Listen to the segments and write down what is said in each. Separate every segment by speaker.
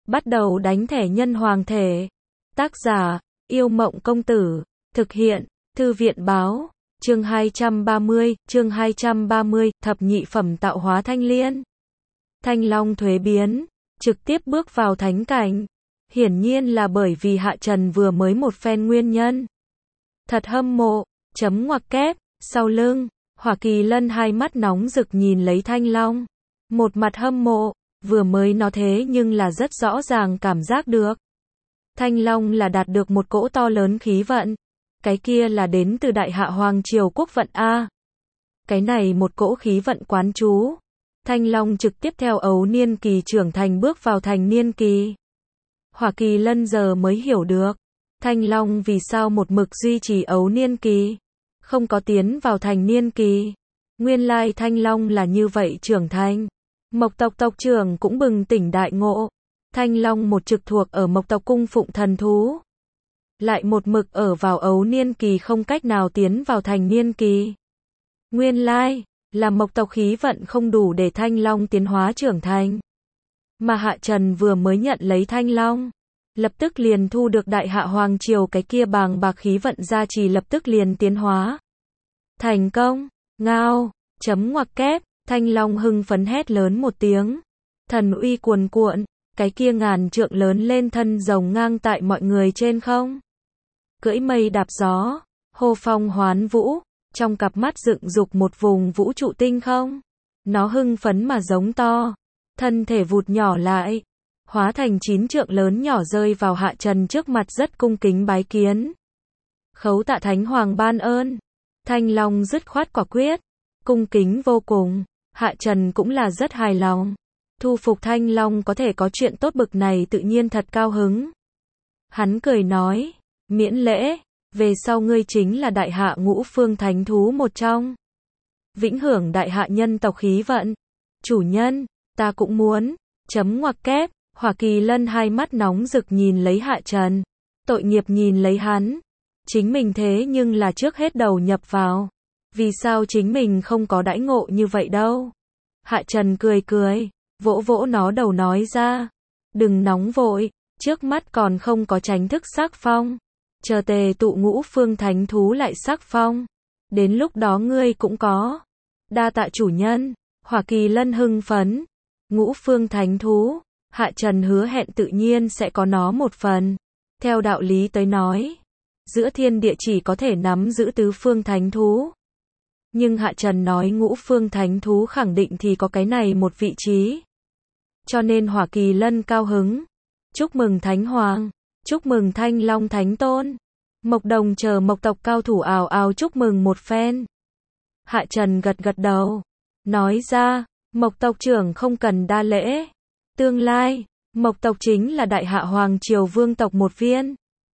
Speaker 1: Bắt đầu đánh thẻ nhân hoàng thể. Tác giả, Yêu Mộng Công Tử. Thực hiện, Thư viện Báo. Chương 230, thập nhị phẩm tạo hóa thanh liên. Thanh Long thuế biến, trực tiếp bước vào thánh cảnh. Hiển nhiên là bởi vì Hạ Trần vừa mới một phen nguyên nhân. Thật hâm mộ, chấm ngoặc kép, sau lưng, Hỏa Kỳ Lân hai mắt nóng rực nhìn lấy Thanh Long. Một mặt hâm mộ, vừa mới nó thế nhưng là rất rõ ràng cảm giác được. Thanh Long là đạt được một cỗ to lớn khí vận. Cái kia là đến từ Đại Hạ Hoàng Triều quốc vận A. Cái này một cỗ khí vận quán chú. Thanh Long trực tiếp theo ấu niên kỳ trưởng thành bước vào thành niên kỳ. Hỏa Kỳ Lân giờ mới hiểu được. Thanh Long vì sao một mực duy trì ấu niên kỳ. Không có tiến vào thành niên kỳ. Nguyên lai Thanh Long là như vậy trưởng thành. Mộc tộc tộc trưởng cũng bừng tỉnh đại ngộ. Thanh Long một trực thuộc ở Mộc tộc cung phụng thần thú. Lại một mực ở vào ấu niên kỳ không cách nào tiến vào thành niên kỳ. Nguyên lai, là Mộc tộc khí vận không đủ để Thanh Long tiến hóa trưởng thành. Mà Hạ Trần vừa mới nhận lấy Thanh Long. Lập tức liền thu được Đại Hạ Hoàng Triều cái kia bàng bạc khí vận gia trì lập tức liền tiến hóa. Thành công, ngao, chấm ngoặc kép, Thanh Long hưng phấn hét lớn một tiếng. Thần uy cuồn cuộn, cái kia ngàn trượng lớn lên thân rồng ngang tại mọi người trên không. Cưỡi mây đạp gió, hô phong hoán vũ, trong cặp mắt dựng dục một vùng vũ trụ tinh không. Nó hưng phấn mà giống to, thân thể vụt nhỏ lại, hóa thành 9 trượng lớn nhỏ rơi vào Hạ Trần trước mặt rất cung kính bái kiến. Khấu tạ Thánh Hoàng ban ơn. Thanh Long dứt khoát quả quyết, cung kính vô cùng. Hạ Trần cũng là rất hài lòng. Thu phục Thanh Long có thể có chuyện tốt bực này tự nhiên thật cao hứng. Hắn cười nói, miễn lễ, về sau ngươi chính là Đại Hạ ngũ phương thánh thú một trong. Vĩnh hưởng Đại Hạ nhân tộc khí vận. Chủ nhân, ta cũng muốn, chấm ngoặc kép, Hỏa Kỳ Lân hai mắt nóng rực nhìn lấy Hạ Trần. Tội nghiệp nhìn lấy hắn. Chính mình thế nhưng là trước hết đầu nhập vào. Vì sao chính mình không có đãi ngộ như vậy đâu. Hạ Trần cười cười, vỗ vỗ nó đầu nói ra. Đừng nóng vội, trước mắt còn không có tránh thức sắc phong. Chờ tề tụ ngũ phương thánh thú lại sắc phong. Đến lúc đó ngươi cũng có. Đa tạ chủ nhân. Hỏa Kỳ Lân hưng phấn. Ngũ phương thánh thú. Hạ Trần hứa hẹn tự nhiên sẽ có nó một phần. Theo đạo lý tới nói. Giữa thiên địa chỉ có thể nắm giữ tứ phương thánh thú. Nhưng Hạ Trần nói ngũ phương thánh thú khẳng định thì có cái này một vị trí. Cho nên Hỏa Kỳ Lân cao hứng. Chúc mừng Thánh Hoàng. Chúc mừng Thanh Long Thánh Tôn. Mộc Đồng chờ Mộc tộc cao thủ ào ào chúc mừng một phen. Hạ Trần gật gật đầu. Nói ra, Mộc tộc trưởng không cần đa lễ. Tương lai, Mộc tộc chính là Đại Hạ Hoàng Triều vương tộc một viên.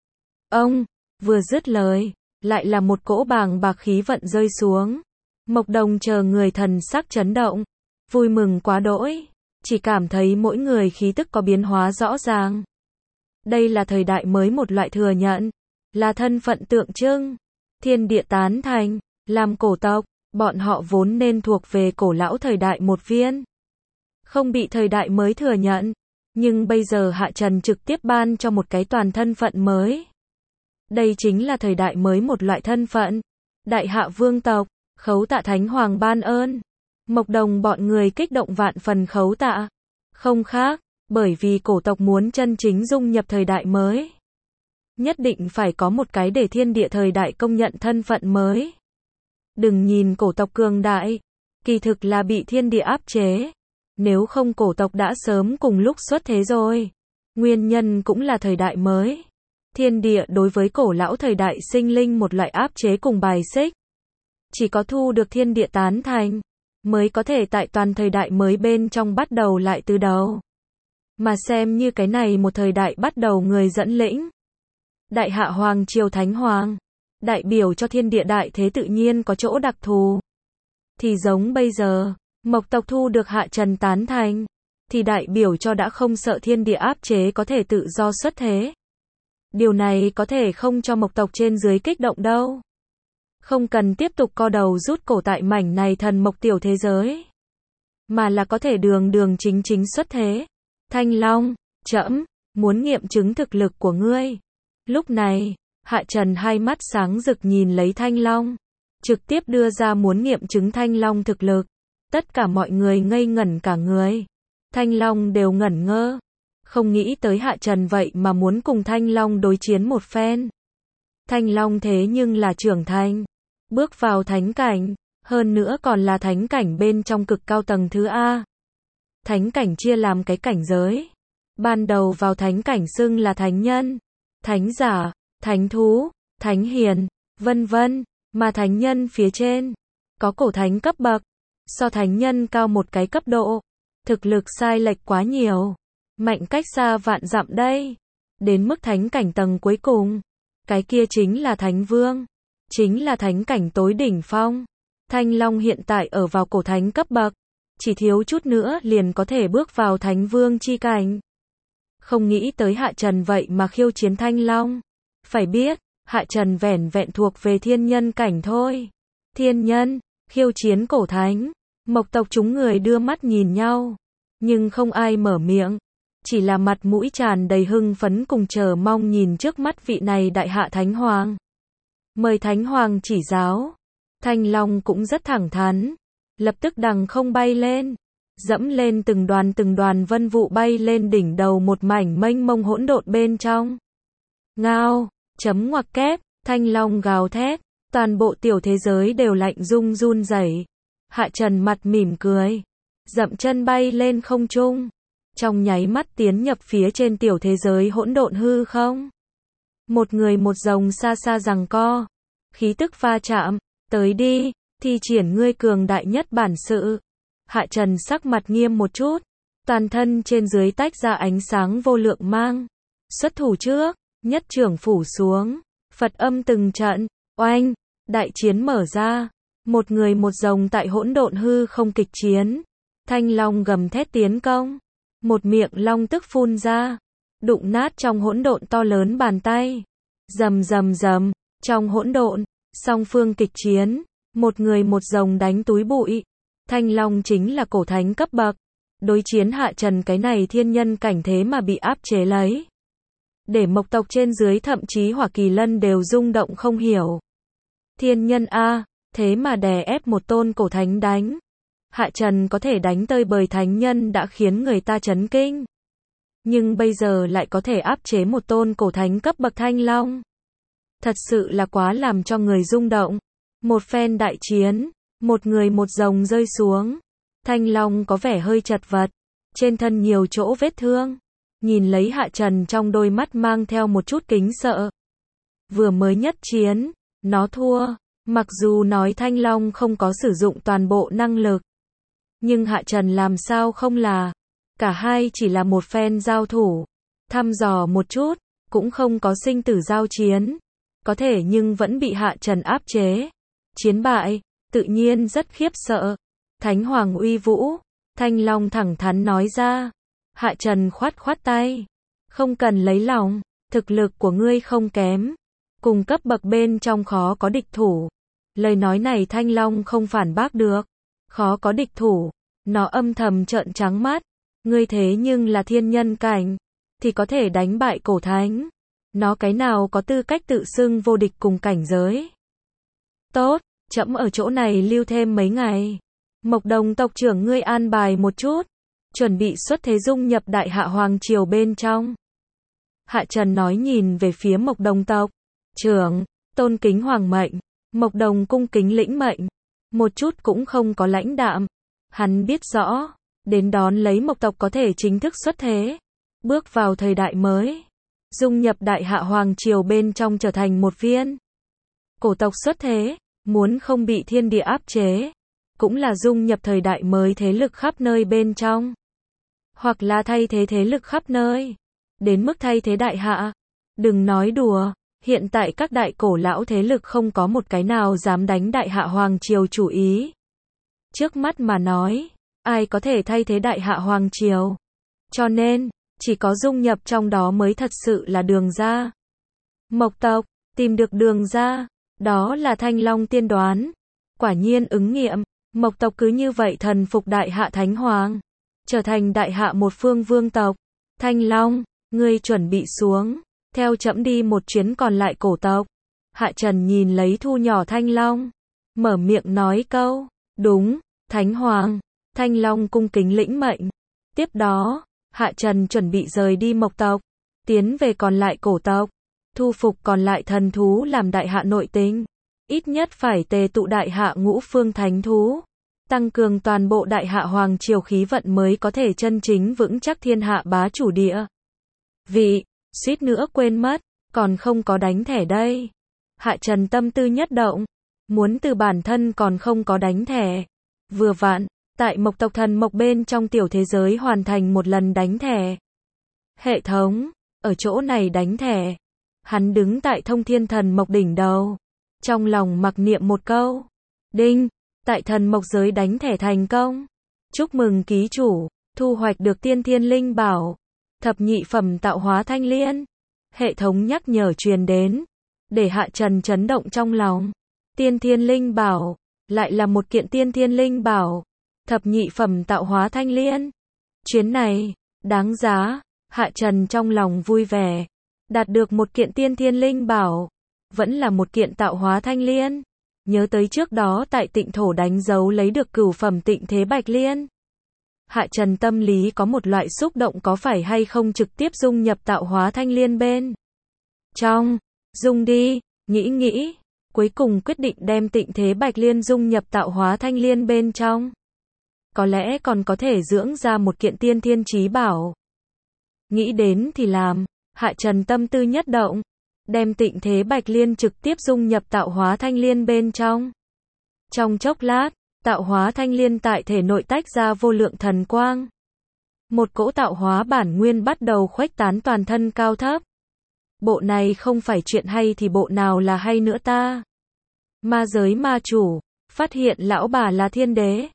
Speaker 1: Ông, vừa dứt lời, lại là một cỗ bàng bạc khí vận rơi xuống. Mộc Đồng chờ người thần sắc chấn động. Vui mừng quá đỗi. Chỉ cảm thấy mỗi người khí tức có biến hóa rõ ràng. Đây là thời đại mới một loại thừa nhận. Là thân phận tượng trưng. Thiên địa tán thành. Làm cổ tộc. Bọn họ vốn nên thuộc về cổ lão thời đại một viên. Không bị thời đại mới thừa nhận. Nhưng bây giờ Hạ Trần trực tiếp ban cho một cái toàn thân phận mới. Đây chính là thời đại mới một loại thân phận. Đại Hạ vương tộc. Khấu tạ Thánh Hoàng ban ơn. Mộc Đồng bọn người kích động vạn phần khấu tạ. Không khác, bởi vì cổ tộc muốn chân chính dung nhập thời đại mới. Nhất định phải có một cái để thiên địa thời đại công nhận thân phận mới. Đừng nhìn cổ tộc cường đại, kỳ thực là bị thiên địa áp chế. Nếu không cổ tộc đã sớm cùng lúc xuất thế rồi. Nguyên nhân cũng là thời đại mới. Thiên địa đối với cổ lão thời đại sinh linh một loại áp chế cùng bài xích. Chỉ có thu được thiên địa tán thành, mới có thể tại toàn thời đại mới bên trong bắt đầu lại từ đầu. Mà xem như cái này một thời đại bắt đầu người dẫn lĩnh. Đại Hạ Hoàng Triều Thánh Hoàng, đại biểu cho thiên địa đại thế tự nhiên có chỗ đặc thù. Thì giống bây giờ, Mộc tộc thu được Hạ Trần tán thành, thì đại biểu cho đã không sợ thiên địa áp chế có thể tự do xuất thế. Điều này có thể không cho Mộc tộc trên dưới kích động đâu. Không cần tiếp tục co đầu rút cổ tại mảnh này thần mộc tiểu thế giới. Mà là có thể đường đường chính chính xuất thế. Thanh Long, Trẫm muốn nghiệm chứng thực lực của ngươi. Lúc này, Hạ Trần hai mắt sáng rực nhìn lấy Thanh Long, trực tiếp đưa ra muốn nghiệm chứng Thanh Long thực lực. Tất cả mọi người ngây ngẩn cả người. Thanh Long đều ngẩn ngơ, không nghĩ tới Hạ Trần vậy mà muốn cùng Thanh Long đối chiến một phen. Thanh Long thế nhưng là trưởng thành, bước vào thánh cảnh, hơn nữa còn là thánh cảnh bên trong cực cao tầng thứ A. Thánh cảnh chia làm cái cảnh giới. Ban đầu vào thánh cảnh xưng là thánh nhân, thánh giả, thánh thú, thánh hiền, vân vân, mà thánh nhân phía trên có cổ thánh cấp bậc, so thánh nhân cao một cái cấp độ. Thực lực sai lệch quá nhiều, mạnh cách xa vạn dặm đây. Đến mức thánh cảnh tầng cuối cùng, cái kia chính là thánh vương, chính là thánh cảnh tối đỉnh phong. Thanh Long hiện tại ở vào cổ thánh cấp bậc, chỉ thiếu chút nữa liền có thể bước vào thánh vương chi cảnh. Không nghĩ tới Hạ Trần vậy mà khiêu chiến Thanh Long. Phải biết, Hạ Trần vẻn vẹn thuộc về thiên nhân cảnh thôi. Thiên nhân, khiêu chiến cổ thánh. Mộc tộc chúng người đưa mắt nhìn nhau, nhưng không ai mở miệng, chỉ là mặt mũi tràn đầy hưng phấn cùng chờ mong nhìn trước mắt vị này đại hạ thánh hoàng. Mời thánh hoàng chỉ giáo. Thanh Long cũng rất thẳng thắn, lập tức đằng không bay lên, dẫm lên từng đoàn vân vụ bay lên đỉnh đầu một mảnh mênh mông hỗn độn bên trong. Ngao, chấm ngoặc kép, Thanh Long gào thét, toàn bộ tiểu thế giới đều lạnh rung run rẩy. Hạ Trần mặt mỉm cười, dậm chân bay lên không trung, trong nháy mắt tiến nhập phía trên tiểu thế giới hỗn độn hư không. Một người một rồng xa xa giằng co, khí tức va chạm, tới đi, thi triển ngươi cường đại nhất bản sự. Hạ Trần sắc mặt nghiêm một chút, toàn thân trên dưới tách ra ánh sáng vô lượng mang. Xuất thủ trước, nhất trưởng phủ xuống, Phật âm từng trận, oanh, đại chiến mở ra. Một người một rồng tại hỗn độn hư không kịch chiến. Thanh Long gầm thét tiến công, một miệng long tức phun ra, đụng nát trong hỗn độn to lớn bàn tay. Rầm rầm rầm, trong hỗn độn, song phương kịch chiến, một người một rồng đánh túi bụi. Thanh Long chính là cổ thánh cấp bậc, đối chiến Hạ Trần cái này thiên nhân cảnh thế mà bị áp chế lấy. Để Mộc tộc trên dưới thậm chí Hỏa Kỳ Lân đều rung động không hiểu. Thiên nhân A, thế mà đè ép một tôn cổ thánh đánh. Hạ Trần có thể đánh tơi bời thánh nhân đã khiến người ta chấn kinh. Nhưng bây giờ lại có thể áp chế một tôn cổ thánh cấp bậc Thanh Long. Thật sự là quá làm cho người rung động. Một phen đại chiến, một người một rồng rơi xuống. Thanh Long có vẻ hơi chật vật, trên thân nhiều chỗ vết thương. Nhìn lấy Hạ Trần trong đôi mắt mang theo một chút kính sợ. Vừa mới nhất chiến, nó thua. Mặc dù nói Thanh Long không có sử dụng toàn bộ năng lực, nhưng Hạ Trần làm sao không là. Cả hai chỉ là một phen giao thủ, thăm dò một chút, cũng không có sinh tử giao chiến. Có thể nhưng vẫn bị Hạ Trần áp chế. Chiến bại, tự nhiên rất khiếp sợ. Thánh Hoàng uy vũ, Thanh Long thẳng thắn nói ra. Hạ Trần khoát khoát tay. Không cần lấy lòng, thực lực của ngươi không kém. Cùng cấp bậc bên trong khó có địch thủ. Lời nói này Thanh Long không phản bác được. Khó có địch thủ, nó âm thầm trợn trắng mắt. Ngươi thế nhưng là thiên nhân cảnh, thì có thể đánh bại cổ thánh. Nó cái nào có tư cách tự xưng vô địch cùng cảnh giới. Tốt, trẫm ở chỗ này lưu thêm mấy ngày. Mộc Đồng tộc trưởng ngươi an bài một chút, chuẩn bị xuất thế dung nhập đại hạ hoàng triều bên trong. Hạ Trần nói nhìn về phía Mộc Đồng tộc trưởng, tôn kính hoàng mệnh. Mộc Đồng cung kính lĩnh mệnh, một chút cũng không có lãnh đạm. Hắn biết rõ, đến đón lấy Mộc tộc có thể chính thức xuất thế, bước vào thời đại mới, dung nhập đại hạ hoàng triều bên trong trở thành một viên cổ tộc xuất thế, muốn không bị thiên địa áp chế, cũng là dung nhập thời đại mới thế lực khắp nơi bên trong, hoặc là thay thế thế lực khắp nơi, đến mức thay thế đại hạ. Đừng nói đùa, hiện tại các đại cổ lão thế lực không có một cái nào dám đánh đại hạ hoàng triều chủ ý. Trước mắt mà nói, ai có thể thay thế đại hạ hoàng triều? Cho nên, chỉ có dung nhập trong đó mới thật sự là đường ra. Mộc tộc, tìm được đường ra, đó là Thanh Long tiên đoán. Quả nhiên ứng nghiệm, Mộc tộc cứ như vậy thần phục đại hạ thánh hoàng, trở thành đại hạ một phương vương tộc. Thanh Long, ngươi chuẩn bị xuống, theo trẫm đi một chuyến còn lại cổ tộc. Hạ Trần nhìn lấy thu nhỏ Thanh Long, mở miệng nói câu, đúng, Thánh Hoàng. Thanh Long cung kính lĩnh mệnh. Tiếp đó, Hạ Trần chuẩn bị rời đi Mộc tộc, tiến về còn lại cổ tộc, thu phục còn lại thần thú làm đại hạ nội tình. Ít nhất phải tề tụ đại hạ ngũ phương thánh thú, tăng cường toàn bộ đại hạ hoàng triều khí vận mới có thể chân chính vững chắc thiên hạ bá chủ địa. Suýt nữa quên mất, còn không có đánh thẻ đây. Hạ Trần tâm tư nhất động, muốn từ bản thân còn không có đánh thẻ. Vừa vặn, tại Mộc tộc thần Mộc bên trong tiểu thế giới hoàn thành một lần đánh thẻ. Hệ thống, ở chỗ này đánh thẻ. Hắn đứng tại Thông Thiên Thần Mộc đỉnh đầu, trong lòng mặc niệm một câu. Đinh, tại thần mộc giới đánh thẻ thành công. Chúc mừng ký chủ, thu hoạch được tiên thiên linh bảo, thập nhị phẩm tạo hóa thanh liên. Hệ thống nhắc nhở truyền đến, để Hạ Trần chấn động trong lòng. Tiên thiên linh bảo, lại là một kiện tiên thiên linh bảo, thập nhị phẩm tạo hóa thanh liên. Chuyến này, đáng giá, Hạ Trần trong lòng vui vẻ. Đạt được một kiện tiên thiên linh bảo, vẫn là một kiện tạo hóa thanh liên. Nhớ tới trước đó tại Tịnh thổ đánh dấu lấy được cửu phẩm Tịnh thế bạch liên. Hạ Trần tâm lý có một loại xúc động có phải hay không trực tiếp dung nhập tạo hóa thanh liên bên trong. Dung đi, nghĩ, cuối cùng quyết định đem Tịnh thế bạch liên dung nhập tạo hóa thanh liên bên trong. Có lẽ còn có thể dưỡng ra một kiện tiên thiên chí bảo. Nghĩ đến thì làm, Hạ Trần tâm tư nhất động, đem Tịnh thế bạch liên trực tiếp dung nhập tạo hóa thanh liên bên trong. Trong chốc lát, tạo hóa thanh liên tại thể nội tách ra vô lượng thần quang. Một cỗ tạo hóa bản nguyên bắt đầu khuếch tán toàn thân cao thấp. Bộ này không phải chuyện hay thì bộ nào là hay nữa ta? Ma giới ma chủ, phát hiện lão bà là thiên đế.